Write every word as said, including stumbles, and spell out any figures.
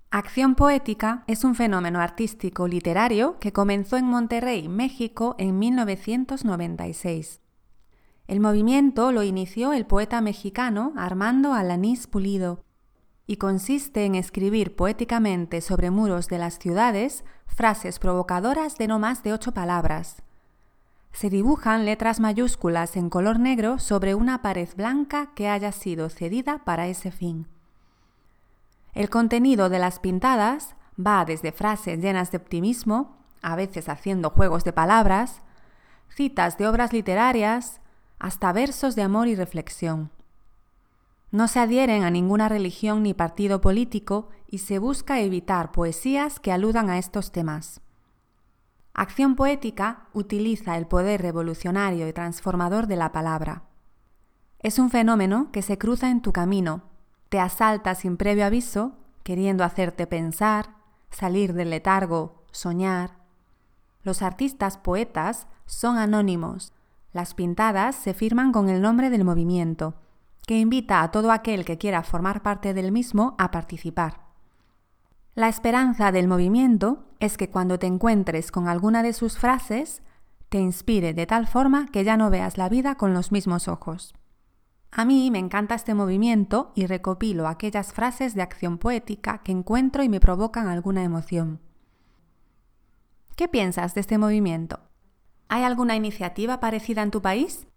Acción poética es un fenómeno artístico literario que comenzó en Monterrey, México, en mil novecientos noventa y seis. El movimiento lo inició el poeta mexicano Armando Alanís Pulido y consiste en escribir poéticamente sobre muros de las ciudades frases provocadoras de no más de ocho palabras. Se dibujan letras mayúsculas en color negro sobre una pared blanca que haya sido cedida para ese fin. El contenido de las pintadas va desde frases llenas de optimismo, a veces haciendo juegos de palabras, citas de obras literarias, hasta versos de amor y reflexión. No se adhieren a ninguna religión ni partido político y se busca evitar poesías que aludan a estos temas. Acción poética utiliza el poder revolucionario y transformador de la palabra. Es un fenómeno que se cruza en tu camino, te asalta sin previo aviso, queriendo hacerte pensar, salir del letargo, soñar. Los artistas poetas son anónimos. Las pintadas se firman con el nombre del movimiento, que invita a todo aquel que quiera formar parte del mismo a participar. La esperanza del movimiento es que cuando te encuentres con alguna de sus frases, te inspire de tal forma que ya no veas la vida con los mismos ojos. A mí me encanta este movimiento y recopilo aquellas frases de acción poética que encuentro y me provocan alguna emoción. ¿Qué piensas de este movimiento? ¿Hay alguna iniciativa parecida en tu país?